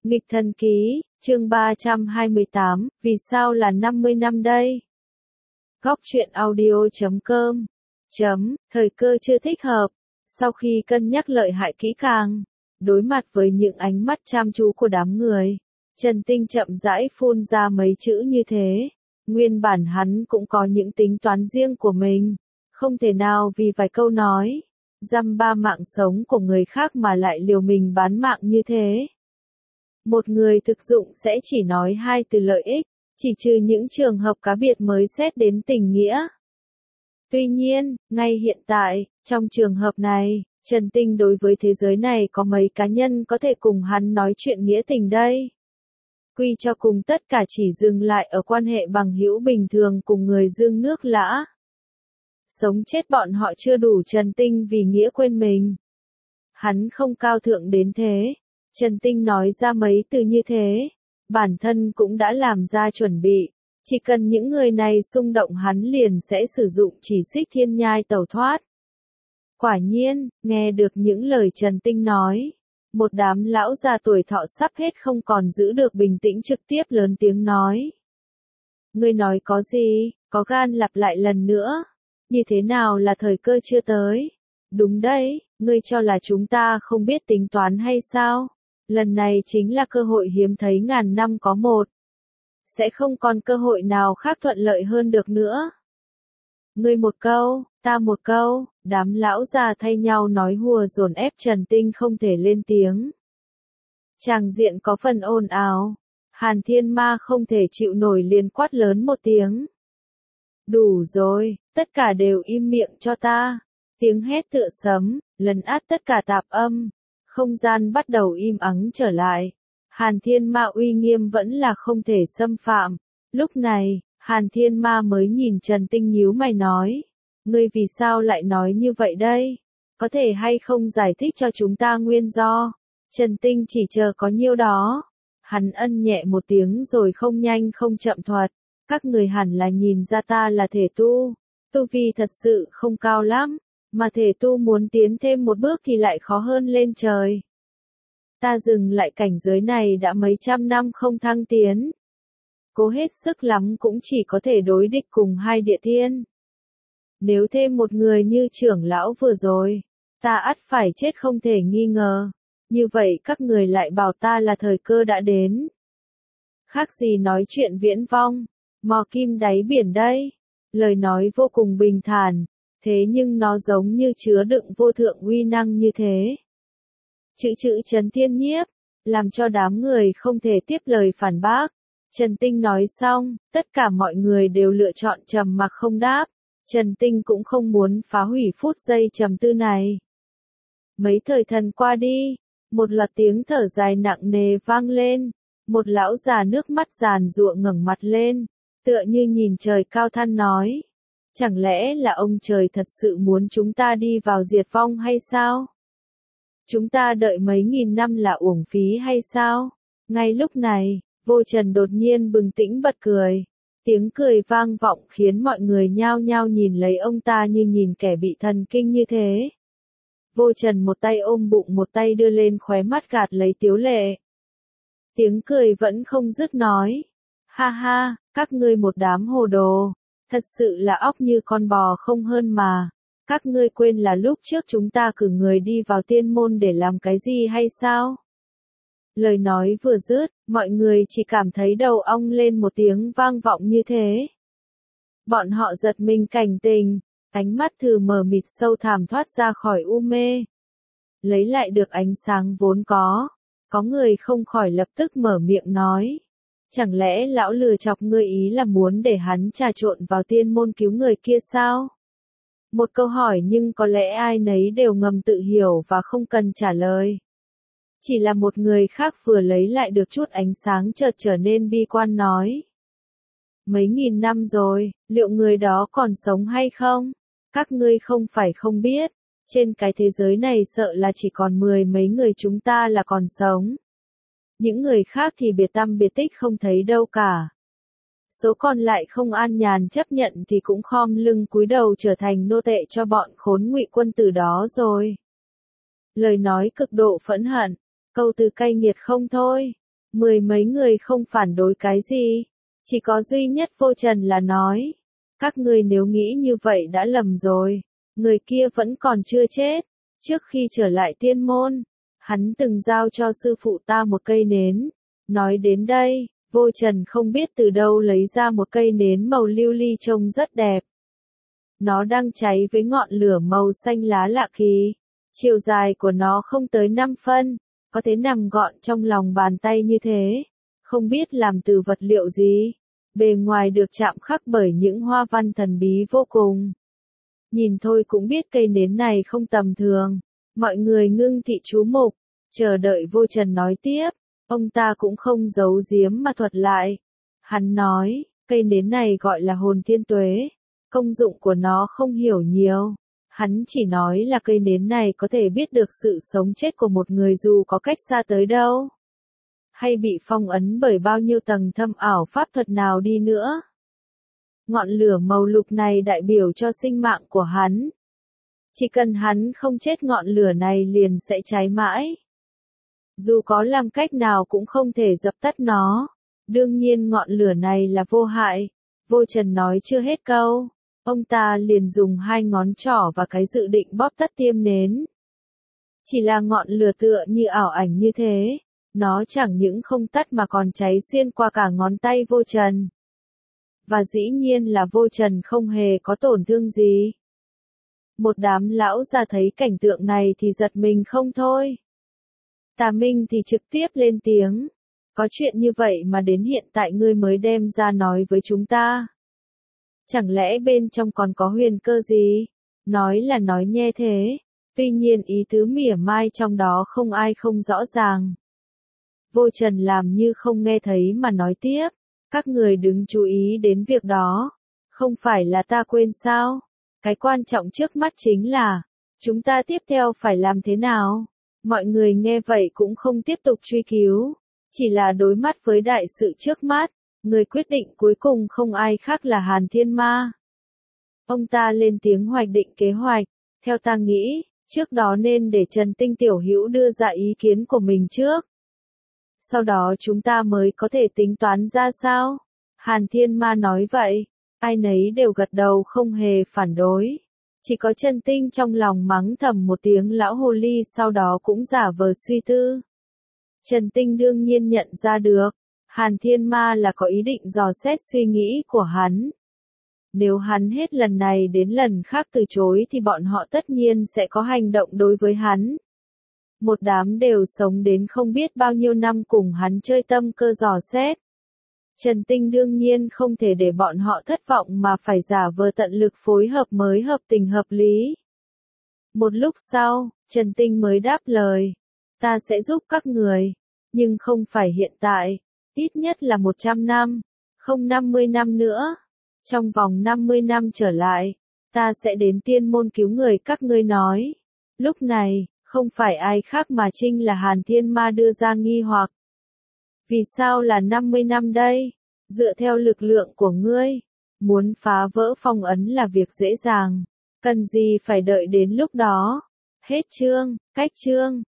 Nghịch thần ký, chương 328, vì sao là 50 năm đây? Góc truyện audio.com Thời cơ chưa thích hợp. Sau khi cân nhắc lợi hại kỹ càng, đối mặt với những ánh mắt chăm chú của đám người, Trần Tinh chậm rãi phun ra mấy chữ như thế. Nguyên bản hắn cũng có những tính toán riêng của mình, không thể nào vì vài câu nói, dăm ba mạng sống của người khác mà lại liều mình bán mạng như thế. Một người thực dụng sẽ chỉ nói hai từ lợi ích, chỉ trừ những trường hợp cá biệt mới xét đến tình nghĩa. Tuy nhiên, ngay hiện tại, trong trường hợp này, Trần Tinh đối với thế giới này có mấy cá nhân có thể cùng hắn nói chuyện nghĩa tình đây. Quy cho cùng tất cả chỉ dừng lại ở quan hệ bằng hữu bình thường cùng người dương nước lã. Sống chết bọn họ chưa đủ Trần Tinh vì nghĩa quên mình. Hắn không cao thượng đến thế. Trần Tinh nói ra mấy từ như thế, bản thân cũng đã làm ra chuẩn bị, chỉ cần những người này xung động hắn liền sẽ sử dụng chỉ xích thiên nhai tẩu thoát. Quả nhiên, nghe được những lời Trần Tinh nói, một đám lão già tuổi thọ sắp hết không còn giữ được bình tĩnh trực tiếp lớn tiếng nói. Ngươi nói có gì, có gan lặp lại lần nữa, như thế nào là thời cơ chưa tới? Đúng đấy, ngươi cho là chúng ta không biết tính toán hay sao? Lần này chính là cơ hội hiếm thấy ngàn năm có một. Sẽ không còn cơ hội nào khác thuận lợi hơn được nữa. Ngươi một câu, ta một câu, đám lão già thay nhau nói hùa dồn ép Trần Tinh không thể lên tiếng. Tràng diện có phần ồn ào, Hàn Thiên Ma không thể chịu nổi liền quát lớn một tiếng. Đủ rồi, tất cả đều im miệng cho ta. Tiếng hét tựa sấm, lấn át tất cả tạp âm. Không gian bắt đầu im ắng trở lại. Hàn Thiên Ma uy nghiêm vẫn là không thể xâm phạm. Lúc này, Hàn Thiên Ma mới nhìn Trần Tinh nhíu mày nói. Ngươi vì sao lại nói như vậy đây? Có thể hay không giải thích cho chúng ta nguyên do? Trần Tinh chỉ chờ có nhiêu đó. Hắn ân nhẹ một tiếng rồi không nhanh không chậm thuật. Các người hẳn là nhìn ra ta là thể tu. Tu vi thật sự không cao lắm. Mà thể tu muốn tiến thêm một bước thì lại khó hơn lên trời. Ta dừng lại cảnh giới này đã mấy trăm năm không thăng tiến. Cố hết sức lắm cũng chỉ có thể đối địch cùng hai địa thiên. Nếu thêm một người như trưởng lão vừa rồi, ta ắt phải chết không thể nghi ngờ. Như vậy các người lại bảo ta là thời cơ đã đến. Khác gì nói chuyện viễn vong, mò kim đáy biển đây. Lời nói vô cùng bình thản. Thế nhưng nó giống như chứa đựng vô thượng uy năng như thế. Chữ chấn thiên nhiếp, làm cho đám người không thể tiếp lời phản bác. Trần Tinh nói xong, tất cả mọi người đều lựa chọn trầm mặc không đáp. Trần Tinh cũng không muốn phá hủy phút giây trầm tư này. Mấy thời thần qua đi, một loạt tiếng thở dài nặng nề vang lên. Một lão già nước mắt giàn giụa ngẩng mặt lên, tựa như nhìn trời cao than nói. Chẳng lẽ là ông trời thật sự muốn chúng ta đi vào diệt vong hay sao? Chúng ta đợi mấy nghìn năm là uổng phí hay sao? Ngay lúc này, Vô Trần đột nhiên bừng tỉnh bật cười. Tiếng cười vang vọng khiến mọi người nhao nhao nhìn lấy ông ta như nhìn kẻ bị thần kinh như thế. Vô Trần một tay ôm bụng một tay đưa lên khóe mắt gạt lấy tiếu lệ. Tiếng cười vẫn không dứt nói. Ha ha, các ngươi một đám hồ đồ. Thật sự là óc như con bò không hơn mà. Các ngươi quên là lúc trước chúng ta cử người đi vào tiên môn để làm cái gì hay sao? Lời nói vừa dứt, mọi người chỉ cảm thấy đầu ong lên một tiếng vang vọng như thế. Bọn họ giật mình cảnh tình, ánh mắt thử mờ mịt sâu thẳm thoát ra khỏi u mê. Lấy lại được ánh sáng vốn có người không khỏi lập tức mở miệng nói. Chẳng lẽ lão lừa chọc ngươi ý là muốn để hắn trà trộn vào tiên môn cứu người kia sao? Một câu hỏi nhưng có lẽ ai nấy đều ngầm tự hiểu và không cần trả lời. Chỉ là một người khác vừa lấy lại được chút ánh sáng chợt trở nên bi quan nói. Mấy nghìn năm rồi, liệu người đó còn sống hay không? Các ngươi không phải không biết, trên cái thế giới này sợ là chỉ còn mười mấy người chúng ta là còn sống. Những người khác thì biệt tăm biệt tích không thấy đâu cả. Số còn lại không an nhàn chấp nhận thì cũng khom lưng cúi đầu trở thành nô tệ cho bọn khốn Ngụy Quân Tử đó rồi. Lời nói cực độ phẫn hận, câu từ cay nghiệt không thôi. Mười mấy người không phản đối cái gì. Chỉ có duy nhất Vô Trần là nói. Các ngươi nếu nghĩ như vậy đã lầm rồi. Người kia vẫn còn chưa chết. Trước khi trở lại tiên môn, hắn từng giao cho sư phụ ta một cây nến. Nói đến đây, Vô Trần không biết từ đâu lấy ra một cây nến màu lưu ly trông rất đẹp. Nó đang cháy với ngọn lửa màu xanh lá lạ kỳ. Chiều dài của nó không tới 5 phân, có thể nằm gọn trong lòng bàn tay như thế. Không biết làm từ vật liệu gì. Bề ngoài được chạm khắc bởi những hoa văn thần bí vô cùng. Nhìn thôi cũng biết cây nến này không tầm thường. Mọi người ngưng thị chú mục, chờ đợi Vô Trần nói tiếp. Ông ta cũng không giấu giếm mà thuật lại. Hắn nói, cây nến này gọi là hồn thiên tuế. Công dụng của nó không hiểu nhiều. Hắn chỉ nói là cây nến này có thể biết được sự sống chết của một người dù có cách xa tới đâu. Hay bị phong ấn bởi bao nhiêu tầng thâm ảo pháp thuật nào đi nữa. Ngọn lửa màu lục này đại biểu cho sinh mạng của hắn. Chỉ cần hắn không chết ngọn lửa này liền sẽ cháy mãi. Dù có làm cách nào cũng không thể dập tắt nó. Đương nhiên ngọn lửa này là vô hại. Vô Trần nói chưa hết câu. Ông ta liền dùng 2 ngón trỏ và cái dự định bóp tắt tiêm nến. Chỉ là ngọn lửa tựa như ảo ảnh như thế. Nó chẳng những không tắt mà còn cháy xuyên qua cả ngón tay Vô Trần. Và dĩ nhiên là Vô Trần không hề có tổn thương gì. Một đám lão già thấy cảnh tượng này thì giật mình không thôi. Tà Minh thì trực tiếp lên tiếng. Có chuyện như vậy mà đến hiện tại ngươi mới đem ra nói với chúng ta. Chẳng lẽ bên trong còn có huyền cơ gì? Nói là nói nghe thế. Tuy nhiên ý tứ mỉa mai trong đó không ai không rõ ràng. Vô Trần làm như không nghe thấy mà nói tiếp. Các người đừng chú ý đến việc đó. Không phải là ta quên sao? Cái quan trọng trước mắt chính là, chúng ta tiếp theo phải làm thế nào? Mọi người nghe vậy cũng không tiếp tục truy cứu. Chỉ là đối mắt với đại sự trước mắt. Người quyết định cuối cùng không ai khác là Hàn Thiên Ma. Ông ta lên tiếng hoạch định kế hoạch. Theo ta nghĩ, trước đó nên để Trần Tinh Tiểu Hữu đưa ra ý kiến của mình trước. Sau đó chúng ta mới có thể tính toán ra sao? Hàn Thiên Ma nói vậy. Ai nấy đều gật đầu không hề phản đối. Chỉ có Trần Tinh trong lòng mắng thầm một tiếng lão hồ ly sau đó cũng giả vờ suy tư. Trần Tinh đương nhiên nhận ra được. Hàn Thiên Ma là có ý định dò xét suy nghĩ của hắn. Nếu hắn hết lần này đến lần khác từ chối thì bọn họ tất nhiên sẽ có hành động đối với hắn. Một đám đều sống đến không biết bao nhiêu năm cùng hắn chơi tâm cơ dò xét. Trần Tinh đương nhiên không thể để bọn họ thất vọng mà phải giả vờ tận lực phối hợp mới hợp tình hợp lý. Một lúc sau, Trần Tinh mới đáp lời. Ta sẽ giúp các người, nhưng không phải hiện tại. Ít nhất là 100 năm, không 50 năm nữa. Trong vòng 50 năm trở lại, ta sẽ đến tiên môn cứu người các ngươi nói. Lúc này, không phải ai khác mà chính là Hàn Thiên Ma đưa ra nghi hoặc. Vì sao là 50 năm đây? Dựa theo lực lượng của ngươi, muốn phá vỡ phong ấn là việc dễ dàng. Cần gì phải đợi đến lúc đó? Hết chương, cách chương.